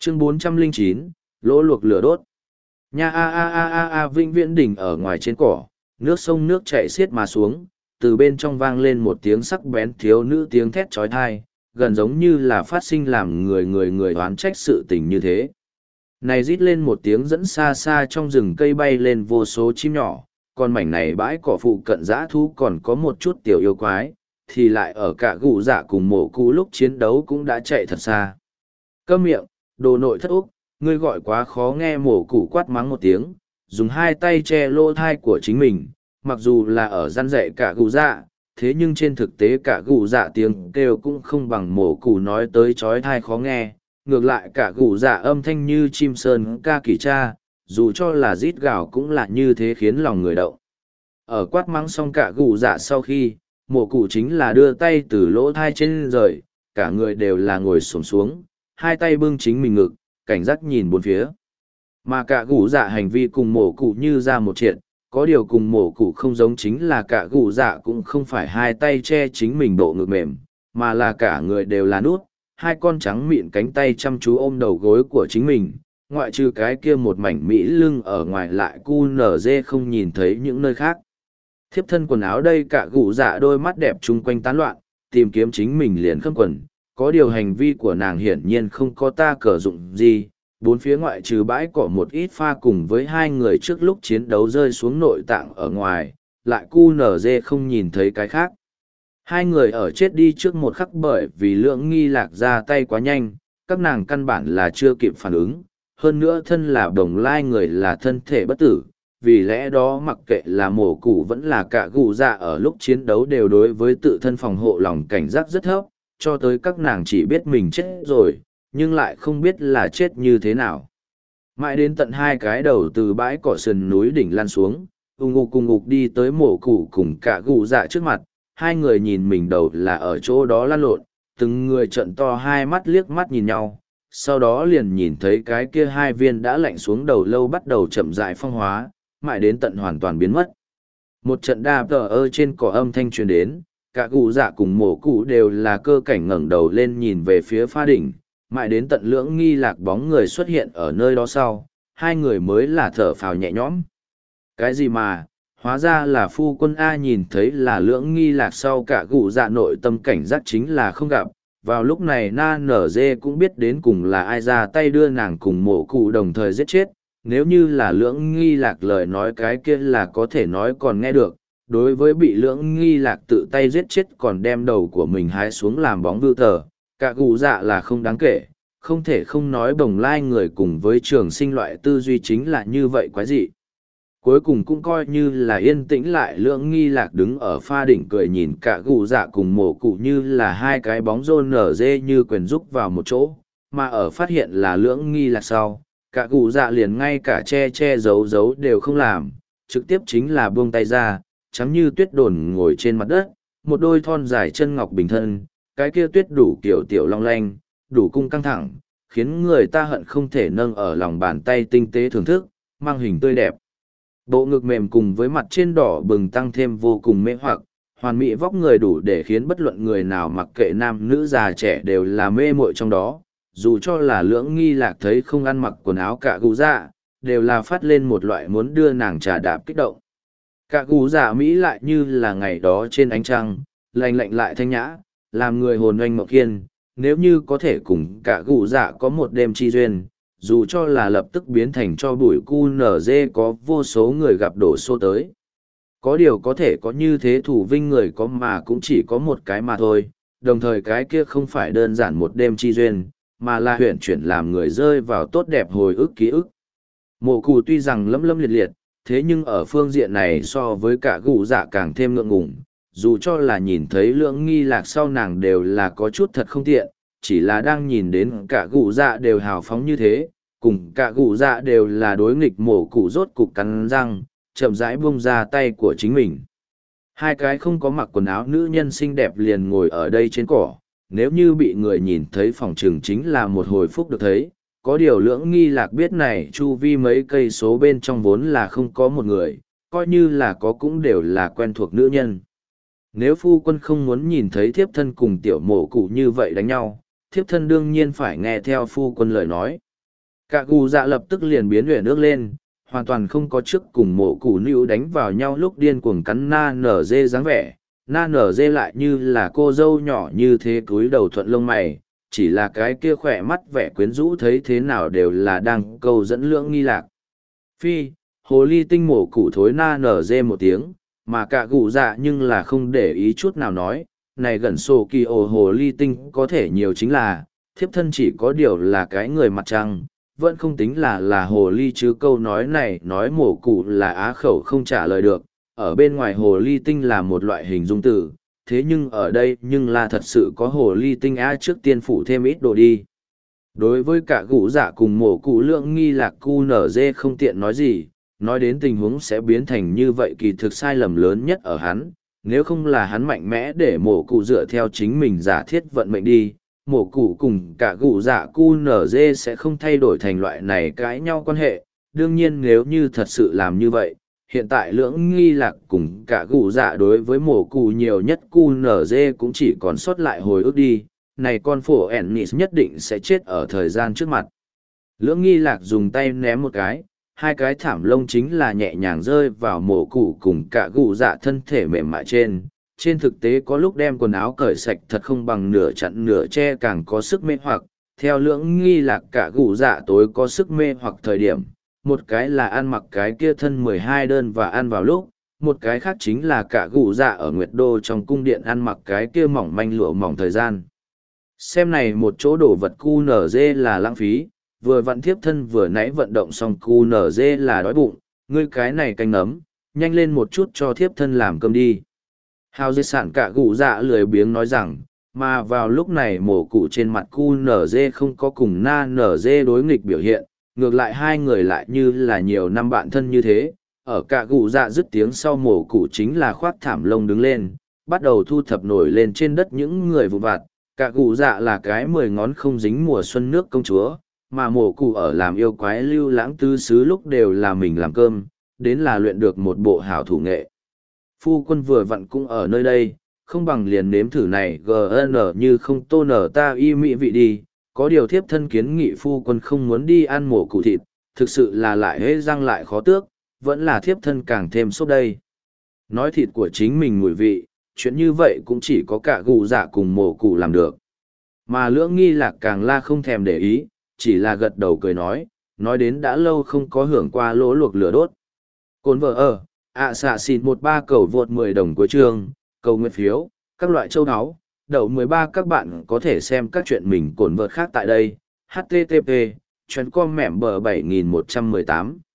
Chương 409, lỗ luộc lửa đốt. Nha a a a a a vĩnh viễn đỉnh ở ngoài trên cỏ, nước sông nước chảy xiết mà xuống, từ bên trong vang lên một tiếng sắc bén thiếu nữ tiếng thét trói thai, gần giống như là phát sinh làm người oán trách sự tình như thế. Này rít lên một tiếng dẫn xa xa trong rừng cây bay lên vô số chim nhỏ, còn mảnh này bãi cỏ phụ cận dã thú còn có một chút tiểu yêu quái, thì lại ở cả gù dạ cùng mổ cụ lúc chiến đấu cũng đã chạy thật xa. Câm miệng, đồ nội thất úc, ngươi gọi quá khó nghe, mổ cụ quát mắng một tiếng, dùng hai tay che lỗ thai của chính mình, mặc dù là ở gian dạy cả gù dạ, thế nhưng trên thực tế cả gù dạ tiếng kêu cũng không bằng mổ cụ nói tới chói thai khó nghe, ngược lại cả gù dạ âm thanh như chim sơn ca kỳ cha, dù cho là rít gào cũng là như thế khiến lòng người động. Ở quát mắng xong cả gù dạ sau khi, mổ cụ chính là đưa tay từ lỗ thai trên rời, cả người đều là ngồi xổm xuống, hai tay bưng chính mình ngực, cảnh giác nhìn bốn phía. Mà cả gù dạ hành vi cùng mổ cụ như ra một chuyện, có điều cùng mổ cụ không giống chính là cả gù dạ cũng không phải hai tay che chính mình bộ ngực mềm, mà là cả người đều là nút, hai con trắng mịn cánh tay chăm chú ôm đầu gối của chính mình, ngoại trừ cái kia một mảnh mỹ lưng ở ngoài lại cu nở dê không nhìn thấy những nơi khác. Thiếp thân quần áo đây cả gù dạ đôi mắt đẹp chung quanh tán loạn, tìm kiếm chính mình liền khâm quần, có điều hành vi của nàng hiển nhiên không có ta cờ dụng gì. Bốn phía ngoại trừ bãi cỏ một ít pha cùng với hai người trước lúc chiến đấu rơi xuống nội tạng ở ngoài, lại cu nở dê không nhìn thấy cái khác. Hai người ở chết đi trước một khắc bởi vì Lưỡng Nghi Lạc ra tay quá nhanh, các nàng căn bản là chưa kịp phản ứng, hơn nữa thân là đồng lai người là thân thể bất tử, vì lẽ đó mặc kệ là mổ cụ vẫn là cả gù dạ ở lúc chiến đấu đều đối với tự thân phòng hộ lòng cảnh giác rất thấp, cho tới các nàng chỉ biết mình chết rồi, nhưng lại không biết là chết như thế nào. Mãi đến tận hai cái đầu từ bãi cỏ sườn núi đỉnh lan xuống, ung ngục đi tới mổ cụ cùng cả gù dạ trước mặt, hai người nhìn mình đầu là ở chỗ đó lăn lộn, từng người trận to hai mắt liếc mắt nhìn nhau, sau đó liền nhìn thấy cái kia hai viên đã lạnh xuống đầu lâu bắt đầu chậm rãi phong hóa, mãi đến tận hoàn toàn biến mất. Một trận đạp tờ trên cỏ âm thanh truyền đến, cả gù dạ cùng mổ cụ đều là cơ cảnh ngẩng đầu lên nhìn về phía pha đỉnh, mãi đến tận Lưỡng Nghi Lạc bóng người xuất hiện ở nơi đó sau, hai người mới là thở phào nhẹ nhõm. Cái gì mà, hóa ra là phu quân A, nhìn thấy là Lưỡng Nghi Lạc sau cả gù dạ nội tâm cảnh giác chính là không gặp. Vào lúc này na nở dê cũng biết đến cùng là ai ra tay đưa nàng cùng mổ cụ đồng thời giết chết, nếu như là Lưỡng Nghi Lạc lời nói cái kia là có thể nói còn nghe được, đối với bị Lưỡng Nghi Lạc tự tay giết chết còn đem đầu của mình hái xuống làm bóng vưu tờ, cả gù dạ là không đáng kể, không thể không nói bồng lai người cùng với trường sinh loại tư duy chính là như vậy quái dị. Cuối cùng cũng coi như là yên tĩnh lại, Lưỡng Nghi Lạc đứng ở pha đỉnh cười nhìn cả gù dạ cùng mổ cụ như là hai cái bóng rôn nở dê như quyền rúc vào một chỗ, mà ở phát hiện là Lưỡng Nghi Lạc sau, cả gù dạ liền ngay cả che giấu giấu đều không làm, trực tiếp chính là buông tay ra, trắng như tuyết đồn ngồi trên mặt đất, một đôi thon dài chân ngọc bình thân, cái kia tuyết đủ kiểu tiểu long lanh, đủ cung căng thẳng, khiến người ta hận không thể nâng ở lòng bàn tay tinh tế thưởng thức, mang hình tươi đẹp. Bộ ngực mềm cùng với mặt trên đỏ bừng tăng thêm vô cùng mê hoặc, hoàn mỹ vóc người đủ để khiến bất luận người nào mặc kệ nam nữ già trẻ đều là mê muội trong đó. Dù cho là Lưỡng Nghi Lạc thấy không ăn mặc quần áo cả gù dạ, đều là phát lên một loại muốn đưa nàng trà đạp kích động. Cả gù dạ Mỹ lại như là ngày đó trên ánh trăng, lạnh lạnh lại thanh nhã, làm người hồn oanh mộng khiên, nếu như có thể cùng cả gù dạ có một đêm chi duyên, dù cho là lập tức biến thành cho bụi cu nở dê có vô số người gặp đổ xô tới. Có điều có thể có như thế thủ vinh người có mà cũng chỉ có một cái mà thôi, đồng thời cái kia không phải đơn giản một đêm chi duyên, mà là huyển chuyển làm người rơi vào tốt đẹp hồi ức ký ức. Mộ cụ tuy rằng lấm lấm liệt liệt, thế nhưng ở phương diện này so với cả gù dạ càng thêm ngượng ngùng, dù cho là nhìn thấy Lưỡng Nghi Lạc sau nàng đều là có chút thật không tiện, chỉ là đang nhìn đến cả gù dạ đều hào phóng như thế, cùng cả gù dạ đều là đối nghịch, mổ cụ rốt cục cắn răng, chậm rãi buông ra tay của chính mình. Hai cái không có mặc quần áo nữ nhân xinh đẹp liền ngồi ở đây trên cỏ, nếu như bị người nhìn thấy phòng trường chính là một hồi phúc được thấy. Có điều Lưỡng Nghi Lạc biết này chu vi mấy cây số bên trong vốn là không có một người, coi như là có cũng đều là quen thuộc nữ nhân. Nếu phu quân không muốn nhìn thấy thiếp thân cùng tiểu mổ cụ như vậy đánh nhau, thiếp thân đương nhiên phải nghe theo phu quân lời nói. Cả gù dạ lập tức liền biến luyện nước lên, hoàn toàn không có trước cùng mổ củ nữ đánh vào nhau lúc điên cuồng cắn na nở dê dáng vẻ. Na nở dê lại như là cô dâu nhỏ như thế cúi đầu thuận lông mày, chỉ là cái kia khỏe mắt vẻ quyến rũ thấy thế nào đều là đang câu dẫn lưỡng nghi lạc. Phi, hồ ly tinh mổ củ thối na nở dê một tiếng, mà cả gù dạ nhưng là không để ý chút nào nói, này gần sổ kỳ ổ hồ ly tinh có thể nhiều chính là, thiếp thân chỉ có điều là cái người mặt trăng, vẫn không tính là hồ ly chứ câu nói này nói mổ cụ là á khẩu không trả lời được, ở bên ngoài hồ ly tinh là một loại hình dung từ, thế nhưng ở đây nhưng là thật sự có hồ ly tinh á trước tiên phủ thêm ít đồ đi. Đối với cả gũ dạ cùng mổ cụ lượng nghi lạc cu nở dê không tiện nói gì, nói đến tình huống sẽ biến thành như vậy kỳ thực sai lầm lớn nhất ở hắn, nếu không là hắn mạnh mẽ để mổ cụ dựa theo chính mình giả thiết vận mệnh đi, mổ cụ cùng cả gụ dạ cu nở dê sẽ không thay đổi thành loại này cãi nhau quan hệ. Đương nhiên nếu như thật sự làm như vậy, hiện tại lưỡng nghi lạc cùng cả gụ dạ đối với mổ cụ nhiều nhất cu nở dê cũng chỉ còn sót lại hồi ức đi, này con phổ ennis nhất định sẽ chết ở thời gian trước mặt. Lưỡng nghi lạc dùng tay ném một cái, hai cái thảm lông chính là nhẹ nhàng rơi vào mổ cụ cùng cả gụ dạ thân thể mềm mại trên thực tế có lúc đem quần áo cởi sạch thật không bằng nửa chặn nửa che càng có sức mê hoặc, theo lưỡng nghi lạc cả gụ dạ tối có sức mê hoặc thời điểm, một cái là ăn mặc cái kia thân 12 đơn và ăn vào lúc, một cái khác chính là cả gụ dạ ở Nguyệt Đô trong cung điện ăn mặc cái kia mỏng manh lụa mỏng thời gian. Xem này một chỗ đổ vật cu nở dê là lãng phí, vừa vặn thiếp thân vừa nãy vận động xong cu nở dê là đói bụng, ngươi cái này canh nấm, nhanh lên một chút cho thiếp thân làm cơm đi. Hào dê sản cả gụ dạ lười biếng nói rằng, mà vào lúc này mổ cụ trên mặt cu nở dê không có cùng na nở dê đối nghịch biểu hiện, ngược lại hai người lại như là nhiều năm bạn thân như thế. Ở cả gụ dạ dứt tiếng sau mổ cụ chính là khoác thảm lông đứng lên, bắt đầu thu thập nổi lên trên đất những người vụ vặt. Cả gụ dạ là cái 10 ngón không dính mùa xuân nước công chúa, mà mổ cụ ở làm yêu quái lưu lãng tư xứ lúc đều là mình làm cơm, đến là luyện được một bộ hảo thủ nghệ. Phu quân vừa vặn cũng ở nơi đây, không bằng liền nếm thử này gn như không tô nở ta y mỹ vị đi, có điều thiếp thân kiến nghị phu quân không muốn đi ăn mổ cụ thịt, thực sự là lại hễ răng lại khó tước, vẫn là thiếp thân càng thêm sốt đây. Nói thịt của chính mình mùi vị, chuyện như vậy cũng chỉ có cả gù dạ cùng mổ cụ làm được. Mà lưỡng nghi lạc càng la không thèm để ý, chỉ là gật đầu cười nói đến đã lâu không có hưởng qua lỗ luộc lửa đốt. Cồn vợ ở, xạ xịt 13 cầu vượt 10 đồng cuối chương, cầu nguyện phiếu, các loại châu áo, đậu 13 các bạn có thể xem các chuyện mình cồn vợt khác tại đây. HTTP, chuyến com mẻm bờ 7118.